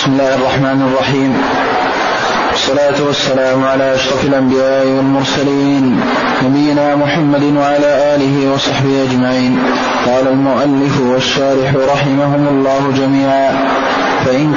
بسم الله الرحمن الرحيم، والصلاة والسلام على أشرف الأنبياء والمرسلين نبينا محمد وعلى آله وصحبه أجمعين. قال المؤلف والشارح رحمهم الله جميعا: فإن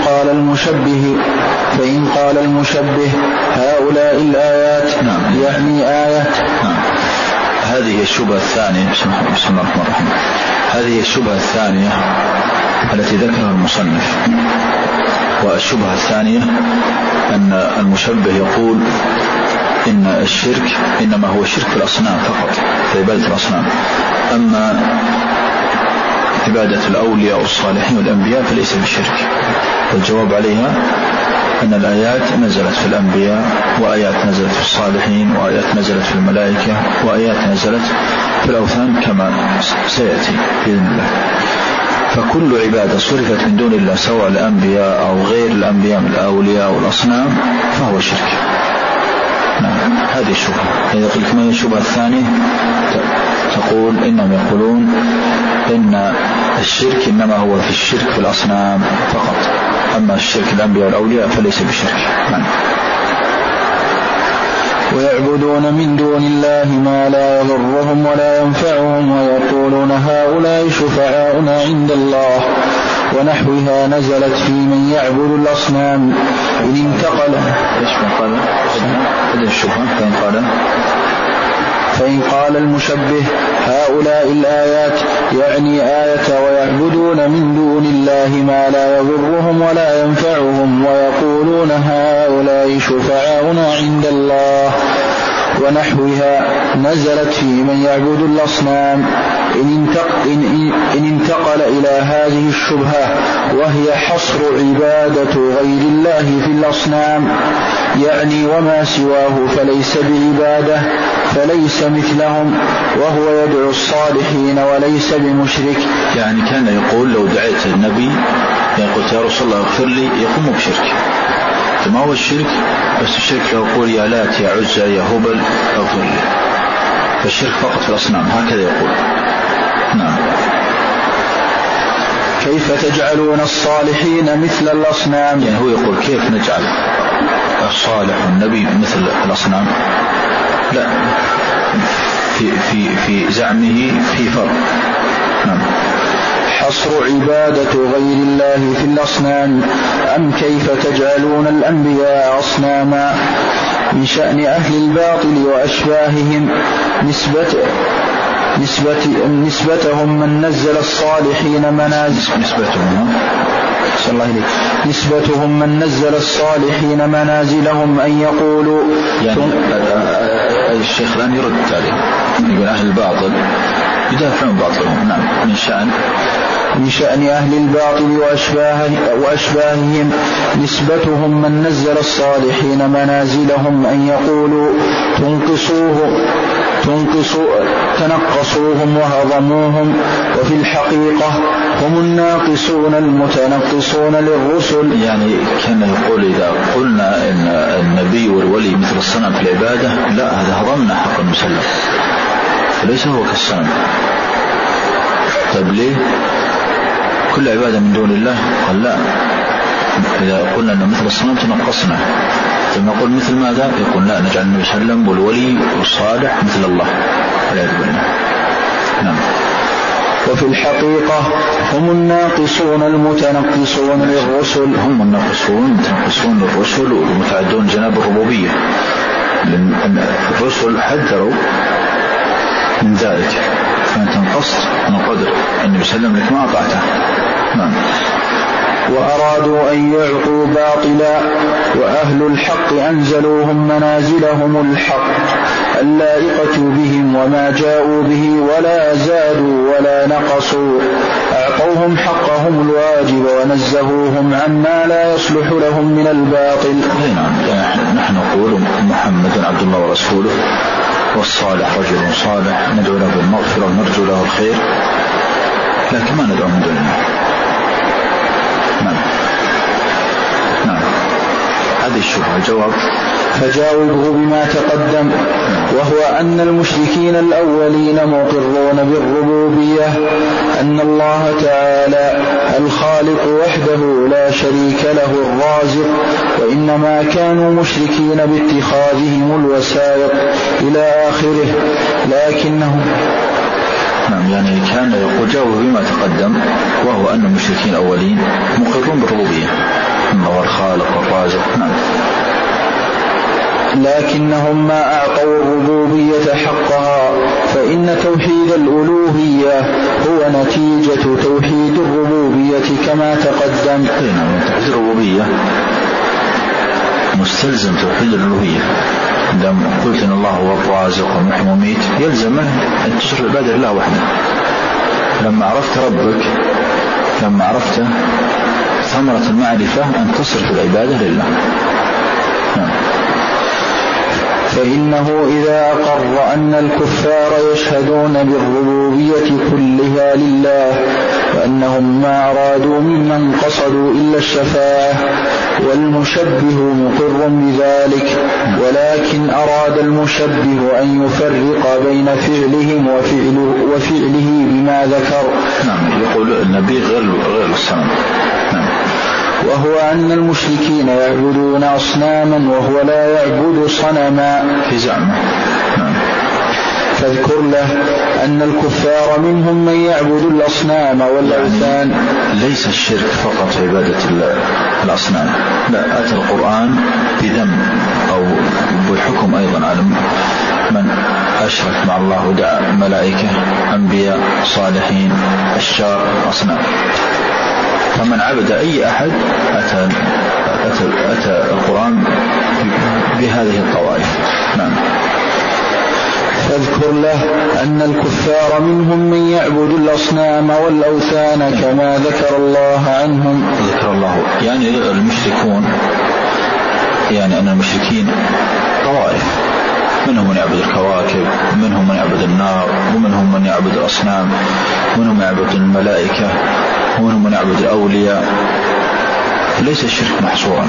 قال المشبه هؤلاء الآيات يعني آية. هذه الشبهة الثانية. بسم الله الرحمن الرحيم. هذه الشبهة الثانية التي ذكرها المصنف. والشبهة الثانية أن المشبه يقول إن الشرك إنما هو شرك في الأصنام فقط، في عبادة الأصنام، أما عبادة الأولياء والصالحين والأنبياء فليس بالشرك. والجواب عليها أن الآيات نزلت في الأنبياء، وآيات نزلت في الصالحين، وآيات نزلت في الملائكة، وآيات نزلت في الأوثان كما سيأتي بإذن الله. فكل عبادة صرفت من دون الله سواء الأنبياء أو غير الأنبياء من الأولياء والأصنام فهو شرك. هذه الشبهة. إذا قلت ما هي الشبهة الثانية؟ تقول إنهم يقولون إن الشرك إنما هو في الشرك في الأصنام فقط، أما الشرك الأنبياء والأولياء فليس بشرك. ويعبدون من دون الله ما لا يضرهم ولا ينفعهم ويقولون هؤلاء شفعاؤنا عند الله ونحوها نزلت في من يعبد الأصنام. إن انتقل فإن قال المشبه هؤلاء الآيات يعني آية ويعبدون من دون الله ما لا يضرهم ولا ينفعهم ويقولون هؤلاء شفعاؤنا عند الله ونحوها نزلت في من يعبد الأصنام. إن انتقل إلى هذه الشبهة وهي حصر عبادة غير الله في الأصنام يعني وما سواه فليس بعبادة فليس مثلهم وهو يدعو الصالحين وليس بمشرك. يعني كان يقول لو دعيت النبي يقول يا رسول الله اغفر لي، يقوم بشرك. ما هو الشرك؟ بس الشرك لو يقول يا لات يا عزى يا هبل اغفر لي، فالشرك فقط في الأصنام، هكذا يقول. نعم. كيف تجعلون الصالحين مثل الأصنام؟ يعني هو يقول كيف نجعل الصالح والنبي مثل الأصنام؟ لا، في زعمه في فرق. نعم. حصر عبادة غير الله في الأصنام. أم كيف تجعلون الأنبياء أصناما؟ من شأن أهل الباطل وأشباههم نسبتهم من نزل الصالحين منازلهم أن يقولوا يعني الشيخ الآن يرد عليه، يقول أهل الباطل يدافعون باطلهم. نعم. من شأن أهل الباطل وأشباههم نسبتهم من نزل الصالحين منازلهم أن يقولوا تنقصوهم وهضموهم، وفي الحقيقة هم الناقصون المتنقصون للرسل. يعني كان يقول إذا قلنا إن النبي والولي مثل الصنم في العبادة، لا، هذا هضمنا حق المسلم، فليس هو كالصنم. طيب ليه؟ كل عبادة من دون الله قال لا، إذا قلنا أنه مثل الصنم تنقصنا. ثم نقول مثل ماذا؟ يقول لا، نجعل النبي صلى الله عليه وسلم والولي والصالح مثل الله والعياذ بالله. نعم. وفي الحقيقة هم الناقصون المتنقصون للرسل. هم الناقصون المتنقصون للرسل والمتعدون جناب الربوبية، لأن الرسل حذروا من ذلك، فأنت انقصت من قدر النبي صلى الله عليه وسلم لك ما أطعته. نعم. وأرادوا أن يعطوا باطلا وأهل الحق أنزلوهم منازلهم الحق اللائقة بهم وما جاءوا به ولا زادوا ولا نقصوا، أعطوهم حقهم الواجب ونزهوهم عما لا يصلح لهم من الباطل. نحن نقول محمد عبد الله ورسوله والصالح رجل صالح، ندعو له بالمغفرة ونرجو له الخير، لكن ما ندعو من دون الله. نعم. هذه الشبهة. الجواب فجاوبه بما تقدم، وهو أن المشركين الأولين مقرون بالربوبية، أن الله تعالى الخالق وحده لا شريك له الرازق، وإنما كانوا مشركين باتخاذهم الوسائط إلى آخره. لكنهم يعني كان يقول جاوب بما تقدم، وهو أن المشركين الأولين مقرون بالربوبية، أنه هو الخالق والرازق. لكنهم ما أعطوا الربوبية حقها، فإن توحيد الألوهية هو نتيجة توحيد الربوبية كما تقدم. توحيد الربوبية مستلزم توحيد الألوهية. عندما قلت إن الله هو الرازق ومحيي وميت يلزم أن تشرك العبادة لله وحده. لما عرفت ربك، لما عرفته، ثمرة المعرفة أن تصرف العبادة لله. فإنه إذا أقر أن الكفار يشهدون بالربوبية كلها لله، وأنهم ما أرادوا ممن قصدوا إلا الشفاعة، والمشبه مقر بذلك، ولكن أراد المشبه أن يفرق بين فعلهم وفعله بما ذكر. يقول النبي غير الصنم. وهو أن المشركين يعبدون أصناما وهو لا يعبد صنما في زعمه. فاذكر له أن الكفار منهم من يعبد الأصنام والأوثان. ليس الشرك فقط عبادة الأصنام، لا، أتى القرآن بذم أو بالحكم أيضا على من أشرك مع الله ودعا ملائكة، أنبياء، صالحين، أشجار، أصنام. فمن عبد أي أحد أتى القرآن بهذه الطوائف. فاذكر له أن الكفار منهم من يعبد الأصنام والأوثان كما ذكر الله عنهم. ذكر الله يعني المشركون، يعني أن المشركين طوائف، منهم من يعبد الكواكب، منهم من يعبد النار، ومنهم من يعبد الأصنام، ومنهم من يعبد الملائكة، ومنهم من يعبد الأولياء. ليس الشرك محصورا.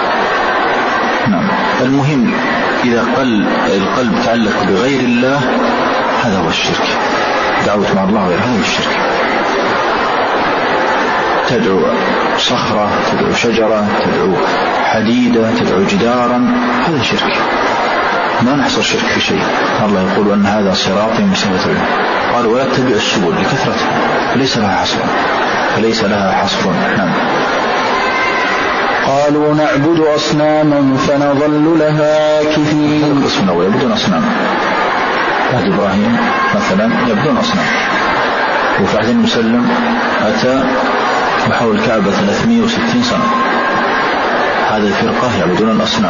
المهم إذا القلب تعلق بغير الله هذا هو الشرك. دعوة مع الله غير، هذا هو الشرك. تدعو صخرة، تدعو شجرة، تدعو حديدة، تدعو جدارا، هذا شرك. ما نحصر شرك في شيء. الله يقول أن هذا صراطي مستقيما، قال ولا تتبع السبل لكثرتها فليس لها حصر. قالوا نعبد أصناما فنظل لها عاكفين. القسم الأول يعبدون أصنام. عهد إبراهيم مثلا يعبدون أصنام، وفي عهد المسلم أتى وحول الكعبة 360 سنة. هذه الفرقة يعبدون الأصنام.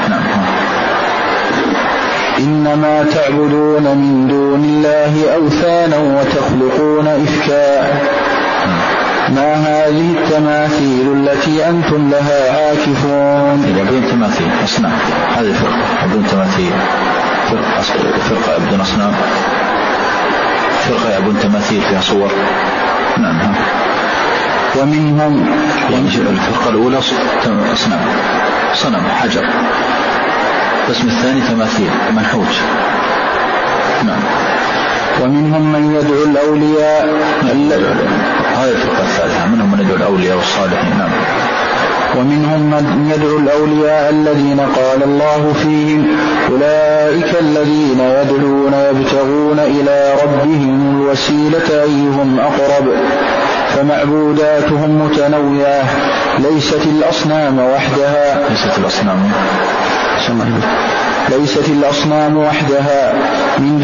إنما تعبدون من دون الله أوثانا وتخلقون إفكا، ما هذه التماثيل التي أنتم لها عاكفون. يعبدون تماثيل أصنام. هذه فرقة يعبدون تماثيل، فرقة يعبدون أصنام، فرقة يعبدون تماثيل فيها صور. ومنهم الفرقة الأولى أصنام، صنم حجر. القسم الثاني تماثيل منحوت. ومنهم من يدعو الأولياء. هذه الفرقة الثالثة، منهم من يدعو الأولياء والصالحين. ومنهم من يدعو الأولياء الذين قال الله فيهم أولئك الذين يدعون يبتغون إلى ربهم الوسيلة أيهم أقرب، فمعبوداتهم متنوعة، ليست الأصنام وحدها من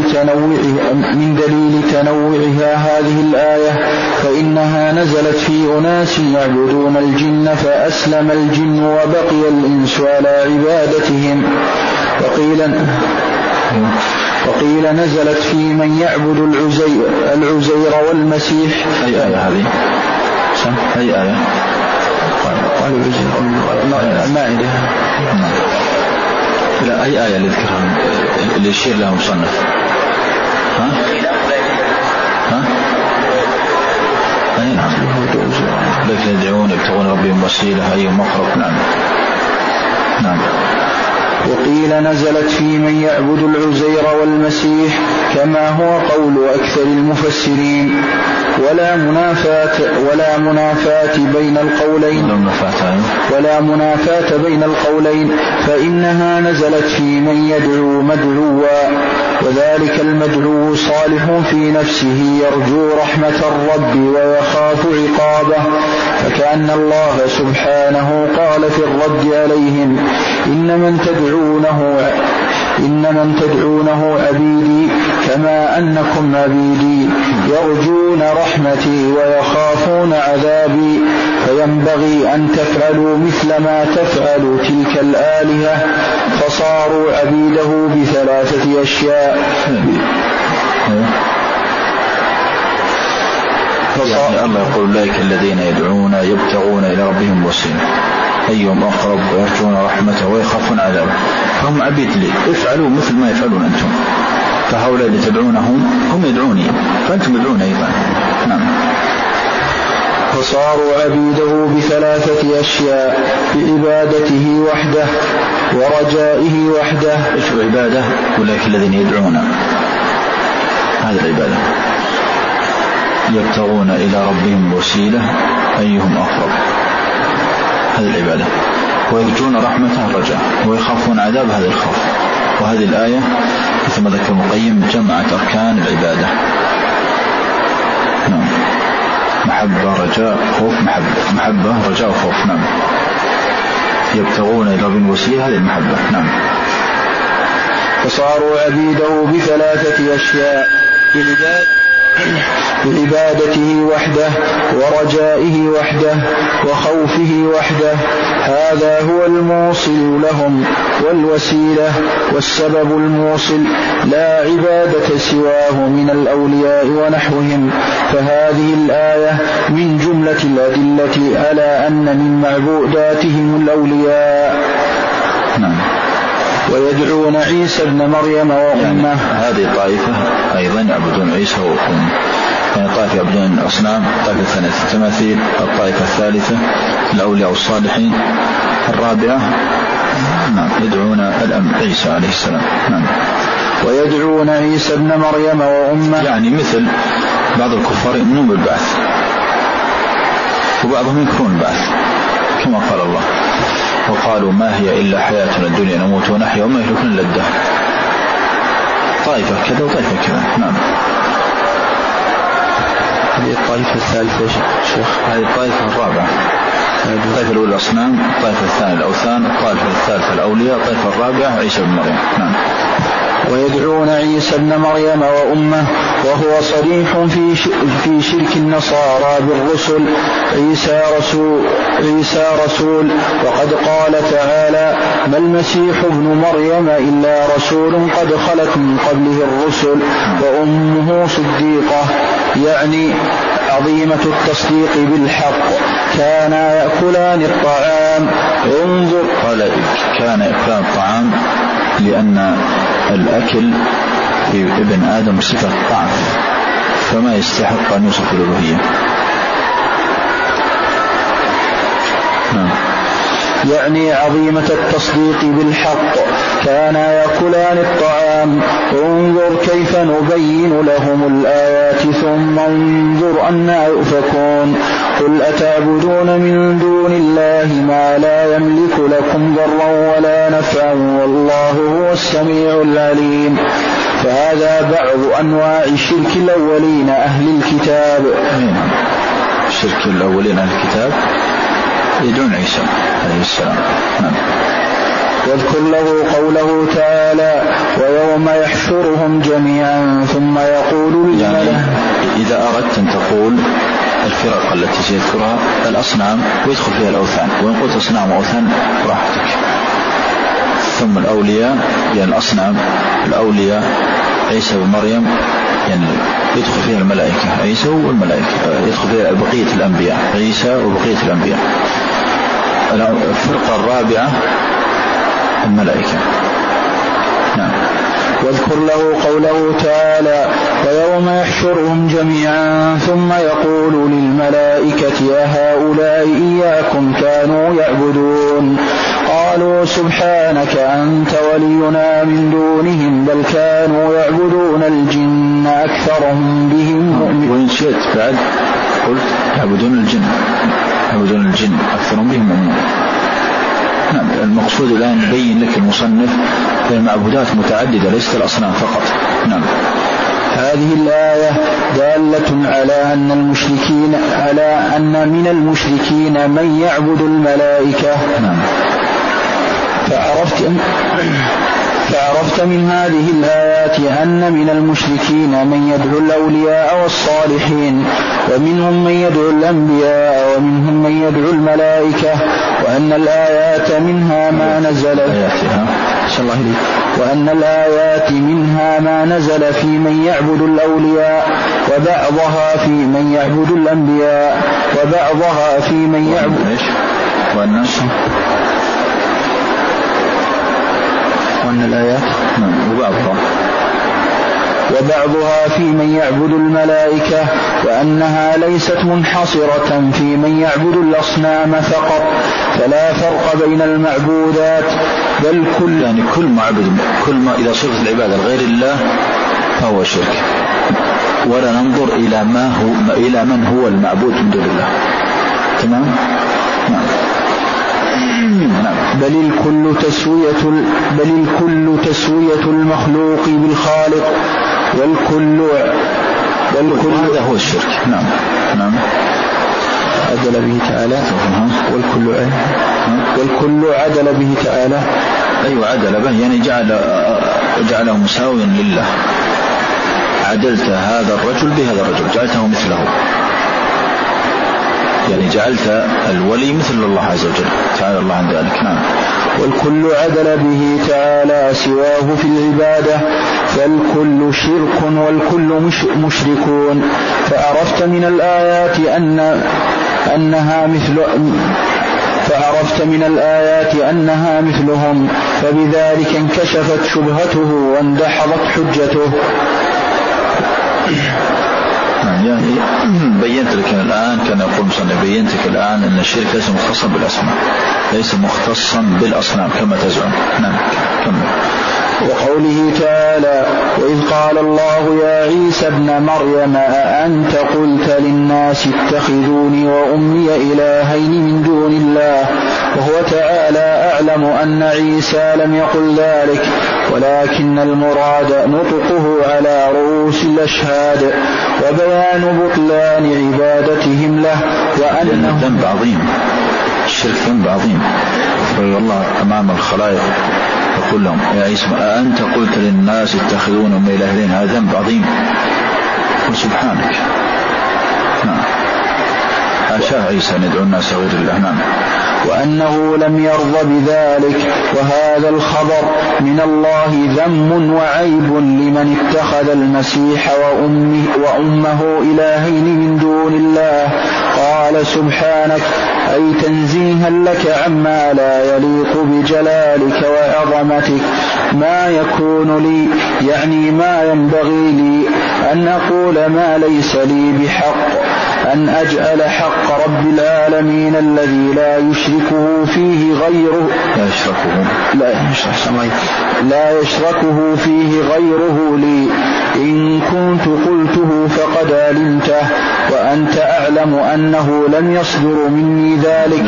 دليل تنوعها هذه الآية، فإنها نزلت في أناس يعبدون الجن فأسلم الجن وبقي الإنس على عبادتهم، وقيل نزلت في من يعبد العزير والمسيح. أي آية هذه؟ أي آية؟ قال العزير المائدة. لا، أي آية اللي ذكرها اللي يشير لها مصنف؟ أي نعم. الذين يدعون يبتغون ربهم وسيلة أيهم أقرب. نعم. وقيل نزلت في من يعبد العزير والمسيح كما هو قول أكثر المفسرين. ولا منافاة بين القولين فإنها نزلت في من يدعو مدعوا، وذلك المدعو صالح في نفسه يرجو رحمة الرب ويخاف عقابه، فكأن الله سبحانه قال في الرد عليهم: إن من تدعونه عبيدي كما أنكم عبيدي يرجون رحمتي ويخافون عذابي، فينبغي أن تفعلوا مثل ما تفعل تلك الآلهة. فصاروا عبيده بثلاثة أشياء. يعني الله يقول: أولئك الذين يدعون يبتغون إلى ربهم وسيلة أيهم أقرب ويرجون رحمته ويخافون عذابه، فهم عبيد لي، افعلوا مثل ما يفعلون أنتم. فهؤلاء اللي تدعونهم هم يدعوني، فأنتم يدعون أيضا. نعم. فصاروا عبيده بثلاثة أشياء: بعبادته وحده ورجائه وحده. إيش عبادة؟ أولئك الذين يدعون، هذه العبادة. يبتغون إلى ربهم وسيلة أيهم أقرب، هذه العبادة. ويرجون رحمته الرجاء ويخافون عذاب، هذا الخوف. وهذه الآية مثل ما ذكر ابن القيم جمعت أركان العبادة. نعم. محبة رجاء خوف، محبة رجاء خوف. نعم. يبتغون إلى ربهم وسيلة، هذه المحبة. نعم. فصاروا عبيده بثلاثة أشياء: بعبادته وحده ورجائه وحده وخوفه وحده. هذا هو الموصل لهم والوسيلة والسبب الموصل، لا عبادة سواه من الأولياء ونحوهم. فهذه الآية من جملة الأدلة على أن من معبوداتهم الأولياء. نعم. ويدعون عيسى ابن مريم وأمه. يعني هذه طائفة أيضا يعبدون عيسى وأمه، يعني طائفة يعبدون الأصنام، الطائفة الثانية التماثيل، الطائفة الثالثة الأولياء الصالحين، الرابعة نعم يدعون الأم عيسى عليه السلام. نعم. ويدعون عيسى ابن مريم وأمه، يعني مثل بعض الكفار يؤمنون بالبعث وبعضهم ينكرون البعث، كما قال الله: وقالوا ما هي إلا حياتنا الدنيا نموت ونحيا وما يهلكنا إلا الدهر. طائفة كذا وطائفة كذا. نعم. هذه الطائفة الثالثة شيخ. هذه الطائفة الرابعة. الطائفة الأولى الأصنام، الطائفة الثانية الأوثان، الطائفة الثالثة الأولياء، الطائفة الرابعة عيسى بن مريم. نعم. ويدعون عيسى ابن مريم وأمه، وهو صريح في شرك النصارى بالرسل. عيسى رسول، وقد قال تعالى: ما المسيح ابن مريم إلا رسول قد خلت من قبله الرسل وأمه صديقة، يعني عظيمة التصديق بالحق. كان يأكلان الطعام. انظر، قال كان يأكلان الطعام لأن الأكل في ابن آدم صفة ضعف، فما يستحق أن يوصف الألوهية. يعني عظيمة التصديق بالحق. كان يأكلان الطعام. انظر كيف نبين لهم الآيات ثم انظر أنى يؤفكون. قل أتعبدون من دون الله ما لا يملك لكم ضرا ولا نفعا والله هو السميع العليم. فهذا بعض أنواع الشرك الأولين أهل الكتاب. الشرك الأولين أهل الكتاب يدعون عيسى عليه السلام. نعم. واذكر له قوله تعالى: ويوم يحشرهم جميعا ثم يقول يعني إذا أردت أن تقول الفرق التي سيذكرها الأصنام ويدخل فيها الأوثان، وإن قلت أصنام وأوثان راحتك. ثم الأولياء يعني الأصنام، الأولياء عيسى ومريم يعني يدخل فيها الملائكة، عيسى والملائكة، يدخل فيها بقية الأنبياء، عيسى وبقية الأنبياء. الفرقة الرابعة الملائكة. نعم. واذكر له قوله تعالى: ويوم يحشرهم جميعا ثم يقول للملائكة أهؤلاء إياكم كانوا يعبدون قالوا قالوا سبحانك أنت ولينا من دونهم بل كانوا يعبدون الجن أكثرهم بهم مؤمنون. وإن شئت بعد قلت يعبدون الجن أكثرهم بهم مؤمنون. نعم. المقصود الآن يبين لك المصنف المعبودات متعددة ليست الأصنام فقط. نعم. هذه الآية دالة على أن من المشركين من يعبد الملائكة. نعم. فعرفت من هذه الآيات أن من المشركين من يدعو الأولياء والصالحين ومنهم من يدعو الأنبياء ومنهم من يدعو الملائكة وأن الآيات منها ما نزل في من يعبد الأولياء وبعضها في من يعبد الأنبياء وبعضها في من يعبد وأن الآيات وبعضها في من يعبد الملائكة وأنها ليست منحصرة في من يعبد الأصنام فقط فلا فرق بين المعبودات بل كل ما إذا صرت العبادة لغير الله فهو شرك ولا ننظر إلى من هو المعبود من دون الله. تمام. بل الكل تسوية المخلوق بالخالق والكل هذا هو الشرك. نعم. عدل به تعالى والكل عدل به تعالى. أيوة عدل به يعني جعله مساويا لله. عدلت هذا الرجل بهذا الرجل جعلته مثله يعني جعلت الولي مثل الله عز وجل تعالى الله عن ذلك. نعم. والكل عدل به تعالى سواه في العبادة فالكل شرك والكل مشركون. فعرفت من الآيات أنها مثلهم فبذلك انكشفت شبهته واندحضت حجته. يعني بينت لك الآن كان يقول مصنف بينت لك الآن أن الشرك ليس مختصا بالأسماء ليس مختصا بالأصنام كما تزعم. نعم. وقوله تعالى وإذ قال الله يا عيسى ابن مريم أأنت قلت للناس اتخذوني وأمي إلهين من دون الله وهو تعالى أعلم أن عيسى لم يقل ذلك ولكن المراد نطقه على رؤوس الأشهاد وبيان بطلان عبادتهم له وأنه ذنب عظيم. الشرك ذنب عظيم. فالله أمام الخلائق يقول لهم يا عيسى أأنت قلت للناس اتخذون أمي إلهين هذا ذنب عظيم وسبحانك. نعم. حاشا عيسى أن يدعو الناس غير الله. نعم. وأنه لم يرض بذلك وهذا الخبر من الله ذم وعيب لمن اتخذ المسيح وأمه إلهين من دون الله. قال سبحانك أي تنزيها لك عما لا يليق بجلالك وعظمتك ما يكون لي يعني ما ينبغي لي أن أقول ما ليس لي بحق أن أجعل حق رب العالمين الذي لا يشركه فيه غيره لي إن كنت قلته فقد علمته وأنت أعلم أنه لم يصدر مني ذلك.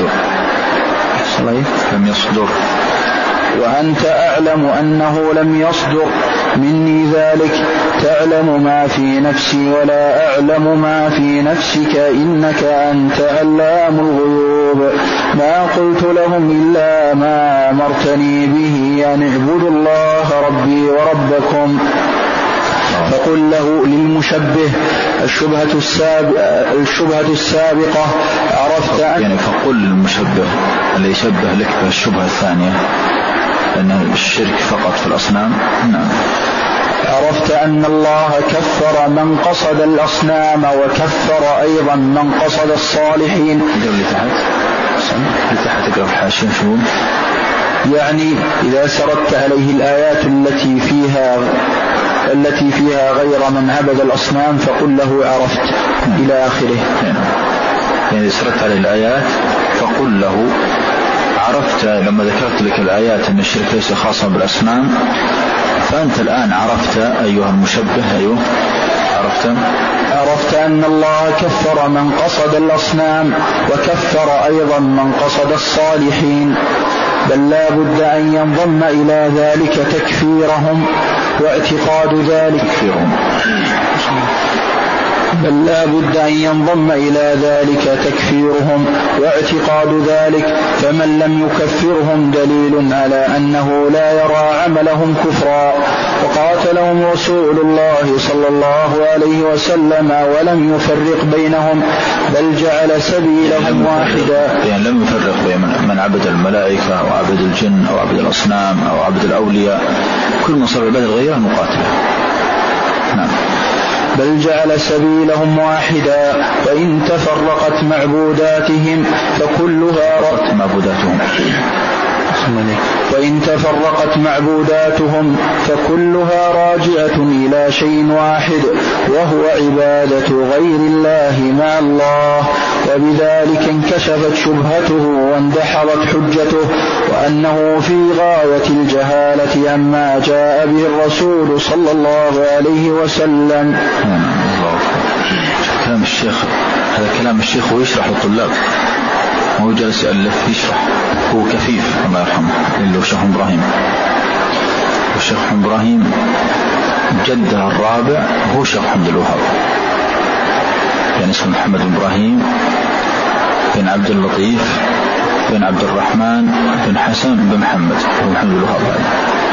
وأنت أعلم أنه لم يصدر مني ذلك تعلم ما في نفسي ولا أعلم ما في نفسك إنك أنت علام الغيوب. ما قلت لهم إلا ما أمرتني به أن اعبدوا الله ربي وربكم. فقل له للمشبه الشبهة السابقة عرفت يعني فقل للمشبه اللي يشبه لك بالشبهة الثانية أن الشرك فقط في الأصنام. نعم. عرفت أن الله كفر من قصد الأصنام وكفر أيضا من قصد الصالحين. لتحت تقرأ الحاشية شو يعني إذا سردت عليه الآيات التي فيها غير من عبد الأصنام فقل له عرفت إلى آخره. يعني سردت عليه الآيات فقل له عرفت لما ذكرت لك الآيات أن الشرك ليس خاصا بالأصنام، فأنت الآن عرفت أيها المشبه، أيوه عرفت أن الله كفر من قصد الأصنام وكفر أيضا من قصد الصالحين، بل لا بد أن ينضم إلى ذلك تكفيرهم واعتقاد ذلك بل لا بد أن ينضم إلى ذلك تكفيرهم واعتقاد ذلك، فمن لم يكفرهم دليل على أنه لا يرى عملهم كفرا، وقاتلهم رسول الله صلى الله عليه وسلم ولم يفرق بينهم، بل جعل سبيلهم واحدا. يعني لم يفرق بين من عبد الملائكة أو عبد الجن أو عبد الأصنام أو عبد الأولياء، كل من صار عبادة غيره مقاتله. نعم. بل جعل سبيلهم واحدا، وإن تفرقت معبوداتهم فكلها راجعة إلى شيء واحد، وهو عبادة غير الله مع الله، وبذلك انكشفت شبهته واندحضت حجته، وأنه في غاية الجهالة عما جاء به الرسول صلى الله عليه وسلم. كلام الشيخ، هذا كلام الشيخ ويشرح الطلاب، هو جالس يألف يشرح، هو كفيف الله يرحمه، اللي هو الشيخ إبراهيم. والشيخ إبراهيم جده الرابع هو الشيخ محمد الوهاب، يعني اسمه محمد إبراهيم بن عبد اللطيف بن عبد الرحمن بن حسن بن محمد، هو محمد الوهاب هذا،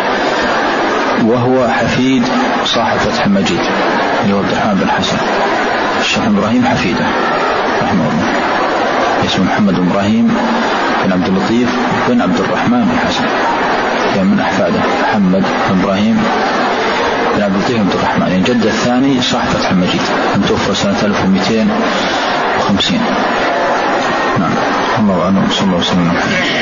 وهو حفيد صاحب فتح المجيد اللي هو عبد الرحمن بن حسن. الشيخ إبراهيم حفيده رحمه الله، اسمه محمد إبراهيم بن عبد اللطيف بن عبد الرحمن بن حسن، يعني من أحفاده محمد بن إبراهيم بن عبد اللطيف بن عبد الرحمن، يعني جد الثاني صاحب فتح المجيد، توفى سنة 1250. نعم. الله أعلم. صلى الله عليه وسلم.